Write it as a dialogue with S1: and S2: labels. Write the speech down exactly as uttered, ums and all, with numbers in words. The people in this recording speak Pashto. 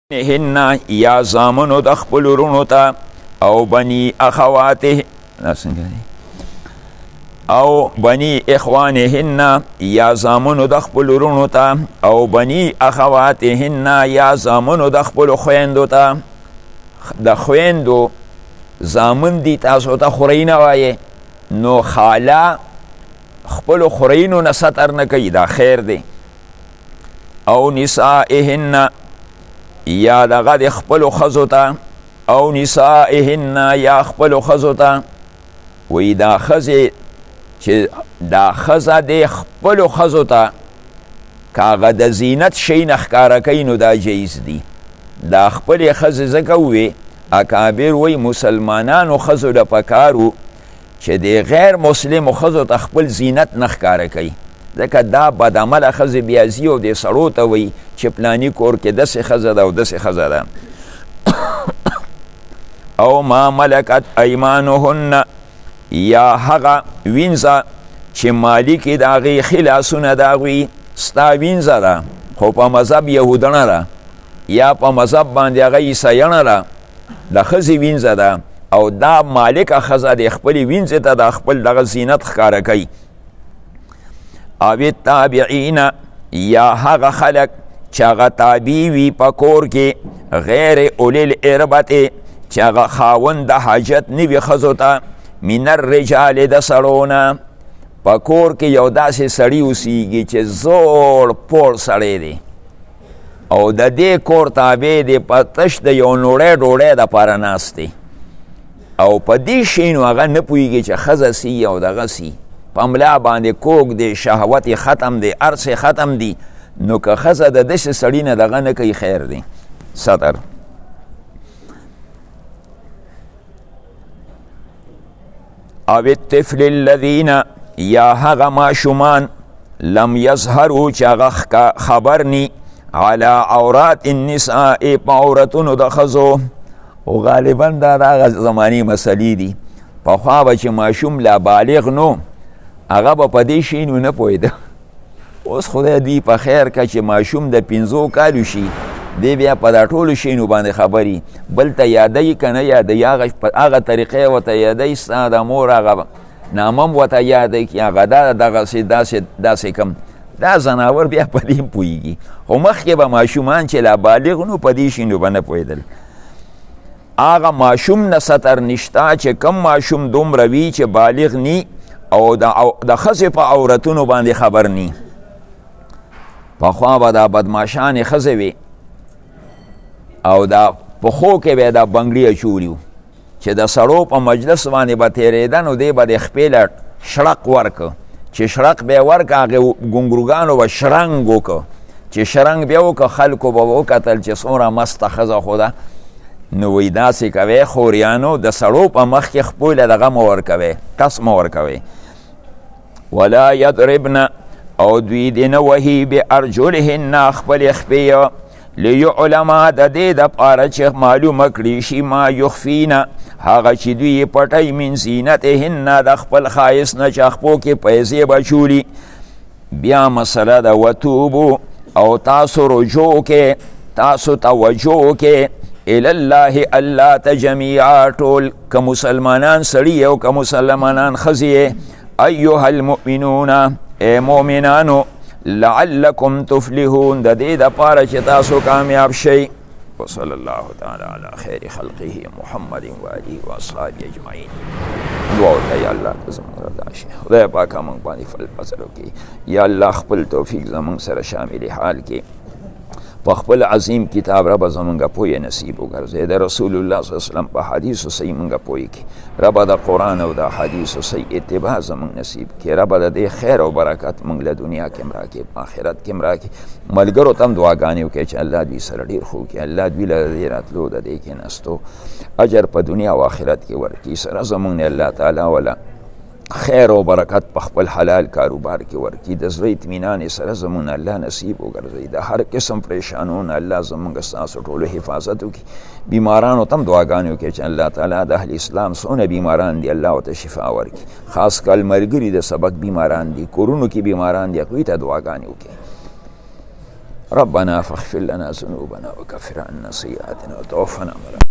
S1: هن یا زامنو د خپل ورونو ته او بني اخواته او بني اخوانهن یا زامنو د خپل ورونو ته او بني اخواتهن یا زامنو د خپل خویندو ته. د خویندو زامن دي تاسو ته خورینه وایې نو خاله خپل خورینو نه ستر نه کوي، دا خیر دی. او نسائهن یا دغه د خپلو ښځو ته او نسائهن یا خپلو ښځو ته وی دا ښځې چې دا ښځه د خپلو ښځو ته که هغه د زینت شی نه ښکاره کوي نو دا جایز دي. دا خپلې ښځې ځکه ووې اکابر وی مسلمانانو ښځو له پکار و چې د غیر مسلمو ښځو ته خپل زینت نه ښکاره کوي، ځکه دا بدعمله ښځې بیا ځي او دې سړو ته وایي چې پلاني کور کې داسې ښځه ده او داسې ښځه ده. او ما ملکت ایمانهن یا هغه وینځه چې مالکې د هغې ښي لاسونه د هغوی ستا وینځه ده خو په مذهب یهودنه ده یا په مذهب باندې هغه عیسیانه ده، د ښځې وینځه ده او دا مالکه ښځه د خپلې وینځې ته د خپل دغه زینت ښکاره کوي. او التابعین یا هغه خلق چې هغه تابع وي په کور کې غیر اولی الاربة چې هغه خاوند د حاجت نه وي ښځو ته من الرجال د سړو نه. په کور کې یو داسې سړي اوسیږي چې زوړ پوړ سړی دی او د دې کور تابع دی، په تش د یو نوړی ډوډۍ دپاره ناست دی او په دې شي نو هغه نه پوهېږي چې ښځه سي او دغه سي، په ملا باندې کوږ دی، شهوت ختم دی، هر څه ختم دی، نو که ښځه د داسې سړي نه دغه نه کوي خیر دی. صدر او الطفل الذین یا هغه ماشومان لم یظهروا چې هغه خبر نی علی عورات النساء په عورتونو د ښځو. او غالبا دا د هغه زماني مسلې دي، پخوا به چې ماشوم لا بالغ نو هغه به په دې شي نو نه پوهېده. اوس خدای دوی په خیر که چې ماشوم د پنځو کالو شي دی بیا په دا ټولو شیانو باندې خبري، بل ته یادوي که نه یادوي، هغه طریقې ورته یادوي، ستا د مور هغه نامه هم ورته یادوي چې هغه دا دغسې داسې داسې کم دا زناور بیا په دې هم پوهېږي، خو مخکې به ماشومان چې لا بالغ نو په دې شیانو به نه پوهېدل. هغه ماشوم نه ستر نشته چې کم ماشوم دومره وي چې بالغ نی او د ښځې په عورتونو باندې خبر نی. پخوا به دا بدماشانې ښځې وي او دا پښو کې به دا بنګړي اچولي وو چې د سړو په مجلس باندې به تېرېده نو دی به د خپې له شړق ورکه، چې شړق به یې ورکه هغې ګونګروګانو به شرنګ وکړه، چې شرنګ بیا وکړه خلکو به وکتل چې څومره مسته ښځه خو ده. نو وی داسې کوئ خوریانو د سړو په مخ کې خپو له دغه مه ورکوئ، ټس مه ورکوئ. ولا یضربن او دوی دې نه وهي بارجلهن خپلې خپې لیعلما د دې دپاره چې معلومه کړي شي ما یخفینه هغه چې دوی پټوي من زینتهن د خپل ښایست نه چې خپو کې پیسې به چولي. بیا مسله ده وتوبو او تاسو رجوع کې تاسو توجه کې الالله الله ته جمیعا ټول که مسلمانان سړي او که مسلمانان ښځې ایها المؤمنون ای مؤمنانو لعلکم تفلحون د دې دپاره چې تاسو کامیاب شئ. وصلی الله تعالی علی خیر خلقه محمد و آله و اصحابه اجمعین. دعا وکړه یا الله ته زموږ رضا شي، خدای پاک موږ باندې فضل فضل وکړي. یا الله خپل توفیق زموږ سره شامل حال کې، په خپل عظیم کتاب رب زمونږه پوهې نصیب وګرځوي، د رسول الله صلی الله علیه وسلم په حدیثو صحیح مونږه پوهې کړي، رب د قرآن او د حدیثو صحیح اتباع زمونږ نصیب کړي، رب د دې خیر او برکت مونږ له دنیا کې هم راکړي، په آخرت کې هم راکړي. ملګرو ته هم دعاګانې وکړي چې الله دوی سره ډېر ښه وکړي، الله دوی له د دې راتلو د دې کېناستو اجر په دنیا او آخرت کې ورکړي، سره زمونږ نه الله تعالی ولا خیر او برکت په خپل حلال کاروبار کې ورکړي، د زړه اطمینان سره زمونږ الله نصیب وګرځوي، د هر قسم پریشانونو الله زمونږ ستاسو ټولو حفاظت وکړي. بیمارانو ته هم دعاګانې وکړي چې الله تعالی د اهل اسلام څونه بیماران دي الله ورته شفا ورکړي، خاص کل ملګري د سبق بیماران دي، کورونو کې بیماران دي، هغوی ته دعاګانې وکړي. ربنا فاغفر لنا ذنوبنا وكفر عنا سيئاتنا وتوفنا مع